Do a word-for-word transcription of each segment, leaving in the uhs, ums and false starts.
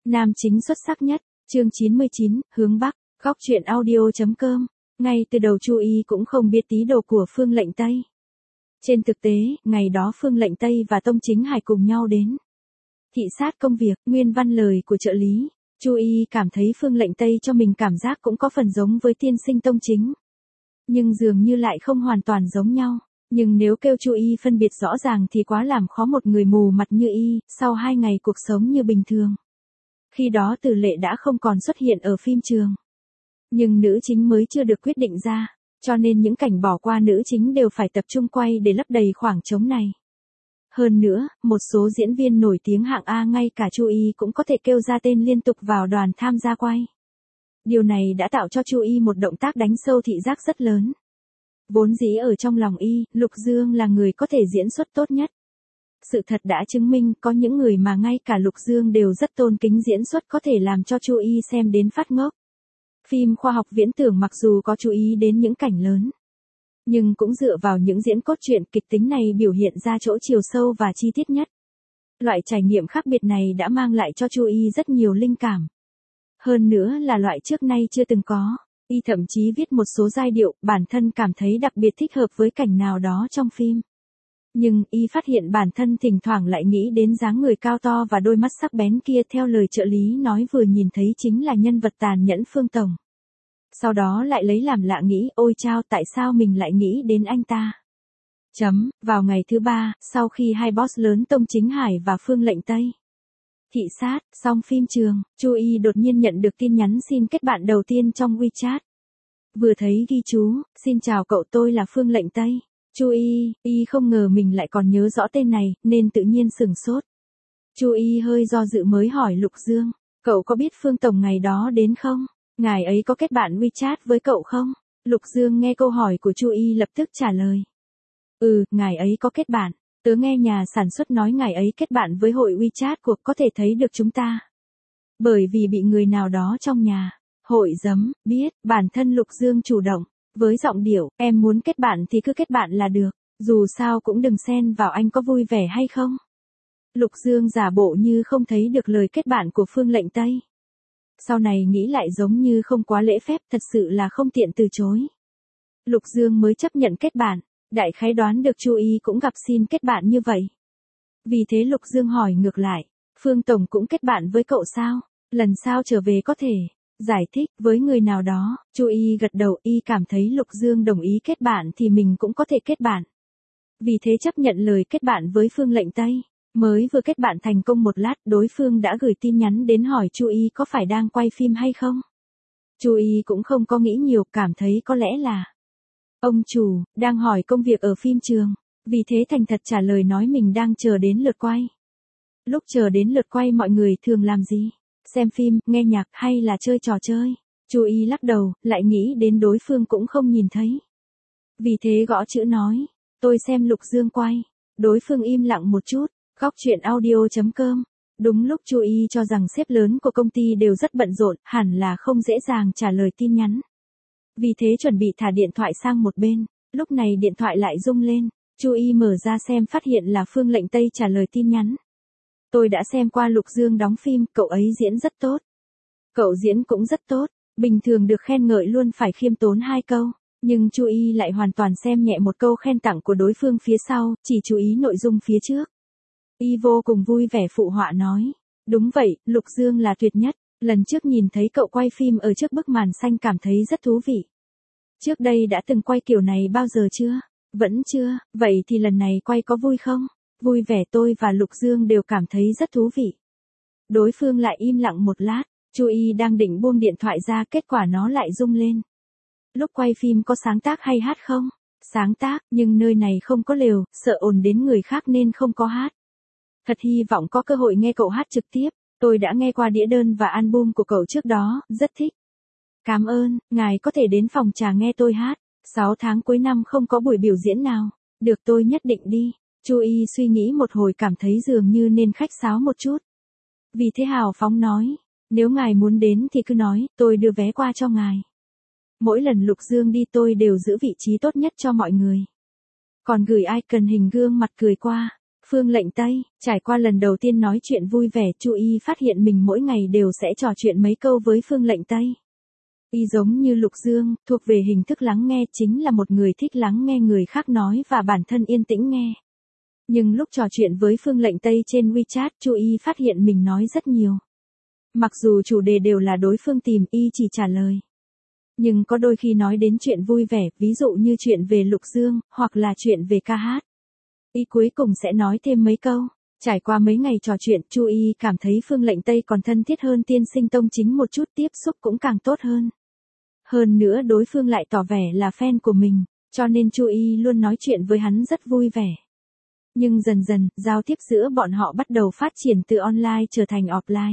Nam chính xuất sắc nhất, chương chín mươi chín, hướng Bắc, góc truyện audio chấm com. Ngay từ đầu Chu Y cũng không biết tí đồ của Phương Lệnh Tây. Trên thực tế, ngày đó Phương Lệnh Tây và Tông Chính Hải cùng nhau đến thị sát công việc, nguyên văn lời của trợ lý. Chu Y cảm thấy Phương Lệnh Tây cho mình cảm giác cũng có phần giống với tiên sinh Tông Chính. Nhưng dường như lại không hoàn toàn giống nhau. Nhưng nếu kêu Chu Y phân biệt rõ ràng thì quá làm khó một người mù mặt như Y, sau hai ngày cuộc sống như bình thường. Khi đó Từ Lệ đã không còn xuất hiện ở phim trường. Nhưng nữ chính mới chưa được quyết định ra, cho nên những cảnh bỏ qua nữ chính đều phải tập trung quay để lấp đầy khoảng trống này. Hơn nữa, một số diễn viên nổi tiếng hạng A ngay cả Chu Y cũng có thể kêu ra tên liên tục vào đoàn tham gia quay. Điều này đã tạo cho Chu Y một động tác đánh sâu thị giác rất lớn. Vốn dĩ ở trong lòng Y, Lục Dương là người có thể diễn xuất tốt nhất. Sự thật đã chứng minh có những người mà ngay cả Lục Dương đều rất tôn kính diễn xuất có thể làm cho Chu Y xem đến phát ngốc. Phim khoa học viễn tưởng mặc dù có chú ý đến những cảnh lớn, nhưng cũng dựa vào những diễn cốt truyện kịch tính này biểu hiện ra chỗ chiều sâu và chi tiết nhất. Loại trải nghiệm khác biệt này đã mang lại cho Chu Y rất nhiều linh cảm. Hơn nữa là loại trước nay chưa từng có. Y thậm chí viết một số giai điệu bản thân cảm thấy đặc biệt thích hợp với cảnh nào đó trong phim. Nhưng Y phát hiện bản thân thỉnh thoảng lại nghĩ đến dáng người cao to và đôi mắt sắc bén kia, theo lời trợ lý nói vừa nhìn thấy chính là nhân vật tàn nhẫn Phương Tổng. Sau đó lại lấy làm lạ nghĩ, ôi chao, tại sao mình lại nghĩ đến anh ta. Chấm, vào ngày thứ ba, sau khi hai boss lớn Tông Chính Hải và Phương Lệnh Tây thị sát xong phim trường, Chu Y đột nhiên nhận được tin nhắn xin kết bạn đầu tiên trong WeChat. Vừa thấy ghi chú, xin chào cậu, tôi là Phương Lệnh Tây. Chu Y, Y không ngờ mình lại còn nhớ rõ tên này, nên tự nhiên sửng sốt. Chu Y hơi do dự mới hỏi Lục Dương, cậu có biết Phương Tổng ngày đó đến không? Ngài ấy có kết bạn WeChat với cậu không? Lục Dương nghe câu hỏi của Chu Y lập tức trả lời. Ừ, ngài ấy có kết bạn. Tớ nghe nhà sản xuất nói ngài ấy kết bạn với hội WeChat của, có thể thấy được chúng ta. Bởi vì bị người nào đó trong nhà hội giấm biết, bản thân Lục Dương chủ động. Với giọng điệu, em muốn kết bạn thì cứ kết bạn là được, dù sao cũng đừng xen vào anh có vui vẻ hay không. Lục Dương giả bộ như không thấy được lời kết bạn của Phương Lệnh Tây. Sau này nghĩ lại giống như không quá lễ phép, thật sự là không tiện từ chối. Lục Dương mới chấp nhận kết bạn, đại khái đoán được Chu Y cũng gặp xin kết bạn như vậy. Vì thế Lục Dương hỏi ngược lại, Phương Tổng cũng kết bạn với cậu sao? Lần sau trở về có thể giải thích với người nào đó. Chu Y gật đầu, Y cảm thấy Lục Dương đồng ý kết bạn thì mình cũng có thể kết bạn. Vì thế chấp nhận lời kết bạn với Phương Lệnh Tây. Mới vừa kết bạn thành công một lát, đối phương đã gửi tin nhắn đến hỏi Chu Y có phải đang quay phim hay không. Chu Y cũng không có nghĩ nhiều, cảm thấy có lẽ là ông chủ đang hỏi công việc ở phim trường. Vì thế thành thật trả lời nói mình đang chờ đến lượt quay. Lúc chờ đến lượt quay mọi người thường làm gì? Xem phim, nghe nhạc hay là chơi trò chơi? Chu Y lắc đầu, lại nghĩ đến đối phương cũng không nhìn thấy. Vì thế gõ chữ nói, tôi xem Lục Dương quay. Đối phương im lặng một chút, góc truyện audio chấm com. Đúng lúc Chu Y cho rằng sếp lớn của công ty đều rất bận rộn, hẳn là không dễ dàng trả lời tin nhắn. Vì thế chuẩn bị thả điện thoại sang một bên, lúc này điện thoại lại rung lên. Chu Y mở ra xem phát hiện là Phương Lệnh Tây trả lời tin nhắn. Tôi đã xem qua Lục Dương đóng phim, cậu ấy diễn rất tốt. Cậu diễn cũng rất tốt, bình thường được khen ngợi luôn phải khiêm tốn hai câu, nhưng Chu Y lại hoàn toàn xem nhẹ một câu khen tặng của đối phương phía sau, chỉ chú ý nội dung phía trước. Y vô cùng vui vẻ phụ họa nói, đúng vậy, Lục Dương là tuyệt nhất, lần trước nhìn thấy cậu quay phim ở trước bức màn xanh cảm thấy rất thú vị. Trước đây đã từng quay kiểu này bao giờ chưa? Vẫn chưa, vậy thì lần này quay có vui không? Vui vẻ, tôi và Lục Dương đều cảm thấy rất thú vị. Đối phương lại im lặng một lát, Chu Y đang định buông điện thoại ra, kết quả nó lại rung lên. Lúc quay phim có sáng tác hay hát không? Sáng tác, nhưng nơi này không có lều, sợ ồn đến người khác nên không có hát. Thật hy vọng có cơ hội nghe cậu hát trực tiếp, tôi đã nghe qua đĩa đơn và album của cậu trước đó, rất thích. Cảm ơn, ngài có thể đến phòng trà nghe tôi hát. sáu tháng cuối năm không có buổi biểu diễn nào. Được, tôi nhất định đi. Chu Y suy nghĩ một hồi cảm thấy dường như nên khách sáo một chút. Vì thế hào phóng nói, nếu ngài muốn đến thì cứ nói, tôi đưa vé qua cho ngài. Mỗi lần Lục Dương đi tôi đều giữ vị trí tốt nhất cho mọi người. Còn gửi icon hình gương mặt cười qua. Phương Lệnh Tây, trải qua lần đầu tiên nói chuyện vui vẻ, Chu Y phát hiện mình mỗi ngày đều sẽ trò chuyện mấy câu với Phương Lệnh Tây. Y giống như Lục Dương, thuộc về hình thức lắng nghe, chính là một người thích lắng nghe người khác nói và bản thân yên tĩnh nghe. Nhưng lúc trò chuyện với Phương Lệnh Tây trên WeChat, Chu Y phát hiện mình nói rất nhiều. Mặc dù chủ đề đều là đối phương tìm, Y chỉ trả lời. Nhưng có đôi khi nói đến chuyện vui vẻ, ví dụ như chuyện về Lục Dương, hoặc là chuyện về ca hát, Y cuối cùng sẽ nói thêm mấy câu. Trải qua mấy ngày trò chuyện, Chu Y cảm thấy Phương Lệnh Tây còn thân thiết hơn tiên sinh Tông Chính một chút, tiếp xúc cũng càng tốt hơn. Hơn nữa đối phương lại tỏ vẻ là fan của mình, cho nên Chu Y luôn nói chuyện với hắn rất vui vẻ. Nhưng dần dần, giao tiếp giữa bọn họ bắt đầu phát triển từ online trở thành offline.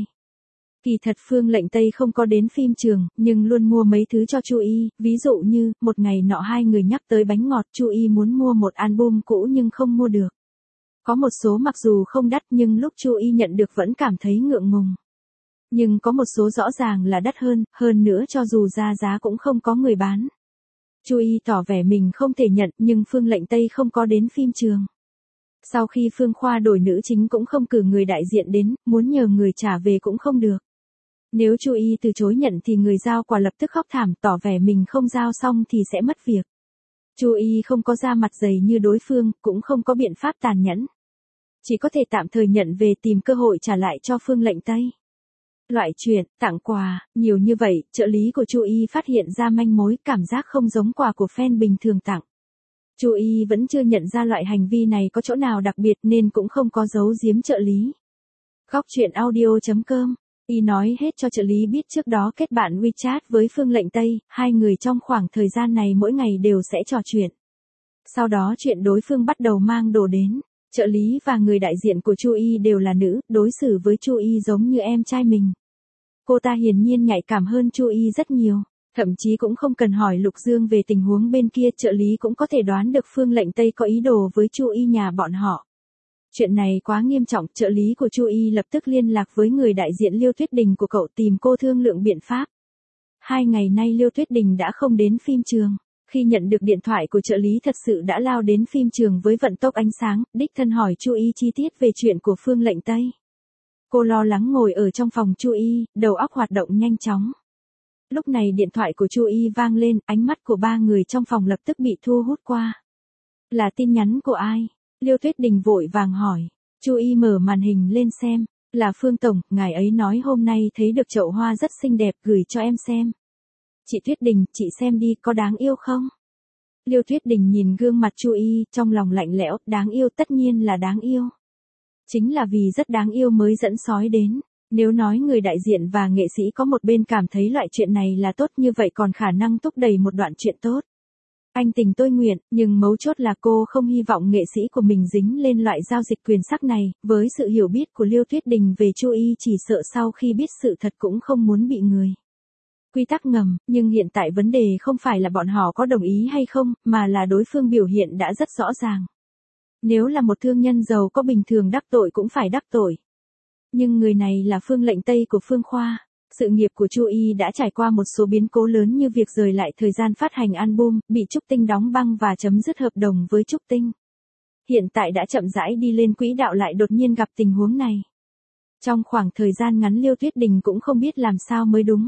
Kỳ thật Phương Lệnh Tây không có đến phim trường, nhưng luôn mua mấy thứ cho Chu Y, ví dụ như, một ngày nọ hai người nhắc tới bánh ngọt, Chu Y muốn mua một album cũ nhưng không mua được. Có một số mặc dù không đắt nhưng lúc Chu Y nhận được vẫn cảm thấy ngượng ngùng. Nhưng có một số rõ ràng là đắt hơn, hơn nữa cho dù ra giá cũng không có người bán. Chu Y tỏ vẻ mình không thể nhận, nhưng Phương Lệnh Tây không có đến phim trường. Sau khi Phương Khoa đổi nữ chính cũng không cử người đại diện đến, muốn nhờ người trả về cũng không được. Nếu Chu Y từ chối nhận thì người giao quà lập tức khóc thảm, tỏ vẻ mình không giao xong thì sẽ mất việc. Chu Y không có da mặt dày như đối phương, cũng không có biện pháp tàn nhẫn. Chỉ có thể tạm thời nhận về, tìm cơ hội trả lại cho Phương Lệnh Tây. Loại chuyện, tặng quà, nhiều như vậy, trợ lý của Chu Y phát hiện ra manh mối, cảm giác không giống quà của fan bình thường tặng. Chu Y vẫn chưa nhận ra loại hành vi này có chỗ nào đặc biệt nên cũng không có giấu giếm trợ lý. Góc chuyện audio chấm com, Y nói hết cho trợ lý biết trước đó kết bạn WeChat với Phương Lệnh Tây, hai người trong khoảng thời gian này mỗi ngày đều sẽ trò chuyện. Sau đó chuyện đối phương bắt đầu mang đồ đến. Trợ lý và người đại diện của Chu Y đều là nữ, đối xử với Chu Y giống như em trai mình. Cô ta hiển nhiên nhạy cảm hơn Chu Y rất nhiều, thậm chí cũng không cần hỏi Lục Dương về tình huống bên kia, trợ lý cũng có thể đoán được Phương Lệnh Tây có ý đồ với Chu Y nhà bọn họ. Chuyện này quá nghiêm trọng, trợ lý của Chu Y lập tức liên lạc với người đại diện Liêu Tuyết Đình của cậu tìm cô thương lượng biện pháp. Hai ngày nay Liêu Tuyết Đình đã không đến phim trường. Khi nhận được điện thoại của trợ lý thật sự đã lao đến phim trường với vận tốc ánh sáng, đích thân hỏi Chu Y chi tiết về chuyện của Phương Lệnh Tây. Cô lo lắng ngồi ở trong phòng Chu Y, đầu óc hoạt động nhanh chóng. Lúc này điện thoại của Chu Y vang lên, ánh mắt của ba người trong phòng lập tức bị thu hút qua. Là tin nhắn của ai? Liêu Tuyết Đình vội vàng hỏi. Chu Y mở màn hình lên xem. Là Phương Tổng, ngài ấy nói hôm nay thấy được chậu hoa rất xinh đẹp, gửi cho em xem. Chị Tuyết Đình, chị xem đi, có đáng yêu không? Liêu Tuyết Đình nhìn gương mặt Chu Y, trong lòng lạnh lẽo, đáng yêu, tất nhiên là đáng yêu. Chính là vì rất đáng yêu mới dẫn sói đến. Nếu nói người đại diện và nghệ sĩ có một bên cảm thấy loại chuyện này là tốt, như vậy còn khả năng thúc đẩy một đoạn chuyện tốt. Anh tình tôi nguyện, nhưng mấu chốt là cô không hy vọng nghệ sĩ của mình dính lên loại giao dịch quyền sắc này. Với sự hiểu biết của Liêu Tuyết Đình về Chu Y, chỉ sợ sau khi biết sự thật cũng không muốn bị người quy tắc ngầm, nhưng hiện tại vấn đề không phải là bọn họ có đồng ý hay không, mà là đối phương biểu hiện đã rất rõ ràng. Nếu là một thương nhân giàu có bình thường đắc tội cũng phải đắc tội. Nhưng người này là Phương Lệnh Tây của Phương Khoa. Sự nghiệp của Chu Y đã trải qua một số biến cố lớn như việc rời lại thời gian phát hành album, bị Trúc Tinh đóng băng và chấm dứt hợp đồng với Trúc Tinh. Hiện tại đã chậm rãi đi lên quỹ đạo, lại đột nhiên gặp tình huống này. Trong khoảng thời gian ngắn Liêu Tuyết Đình cũng không biết làm sao mới đúng.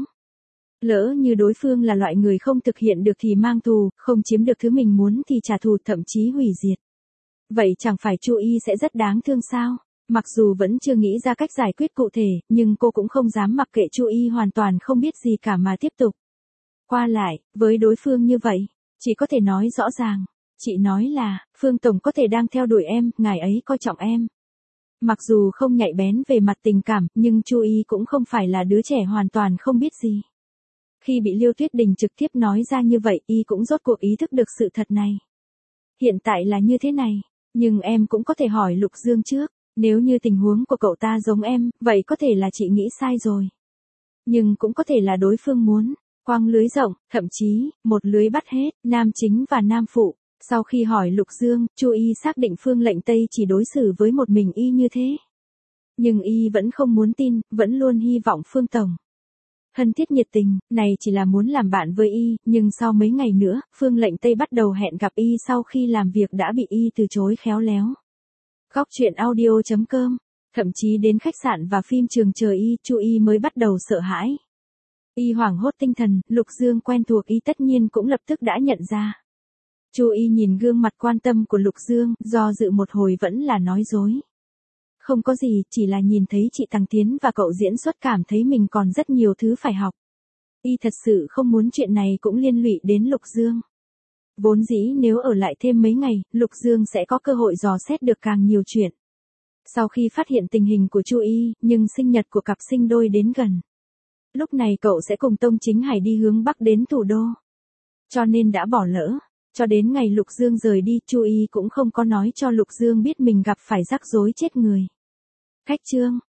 Lỡ như đối phương là loại người không thực hiện được thì mang thù, không chiếm được thứ mình muốn thì trả thù, thậm chí hủy diệt. Vậy chẳng phải Chu Y sẽ rất đáng thương sao? Mặc dù vẫn chưa nghĩ ra cách giải quyết cụ thể, nhưng cô cũng không dám mặc kệ Chu Y hoàn toàn không biết gì cả mà tiếp tục. Qua lại, với đối phương như vậy, chỉ có thể nói rõ ràng. Chị nói là, Phương Tổng có thể đang theo đuổi em, ngài ấy coi trọng em. Mặc dù không nhạy bén về mặt tình cảm, nhưng Chu Y cũng không phải là đứa trẻ hoàn toàn không biết gì. Khi bị Liêu Tuyết Đình trực tiếp nói ra như vậy, Y cũng rốt cuộc ý thức được sự thật này. Hiện tại là như thế này, nhưng em cũng có thể hỏi Lục Dương trước. Nếu như tình huống của cậu ta giống em, vậy có thể là chị nghĩ sai rồi. Nhưng cũng có thể là đối phương muốn quăng lưới rộng, thậm chí, một lưới bắt hết, nam chính và nam phụ. Sau khi hỏi Lục Dương, Chu Y xác định Phương Lệnh Tây chỉ đối xử với một mình Y như thế. Nhưng Y vẫn không muốn tin, vẫn luôn hy vọng Phương Tổng thân thiết nhiệt tình, này chỉ là muốn làm bạn với Y, nhưng sau mấy ngày nữa, Phương Lệnh Tây bắt đầu hẹn gặp Y sau khi làm việc đã bị Y từ chối khéo léo. Góc truyện audio chấm com. Thậm chí đến khách sạn và phim trường chờ y, Chu Y mới bắt đầu sợ hãi. Y hoảng hốt tinh thần, Lục Dương quen thuộc y tất nhiên cũng lập tức đã nhận ra. Chu Y nhìn gương mặt quan tâm của Lục Dương, do dự một hồi vẫn là nói dối. Không có gì, chỉ là nhìn thấy chị Tằng Tiến và cậu diễn xuất cảm thấy mình còn rất nhiều thứ phải học. Y thật sự không muốn chuyện này cũng liên lụy đến Lục Dương. Vốn dĩ nếu ở lại thêm mấy ngày, Lục Dương sẽ có cơ hội dò xét được càng nhiều chuyện. Sau khi phát hiện tình hình của Chu Y, nhưng sinh nhật của cặp sinh đôi đến gần. Lúc này cậu sẽ cùng Tông Chính Hải đi hướng Bắc đến thủ đô. Cho nên đã bỏ lỡ. Cho đến ngày Lục Dương rời đi, Chu Y cũng không có nói cho Lục Dương biết mình gặp phải rắc rối chết người. Khách trương,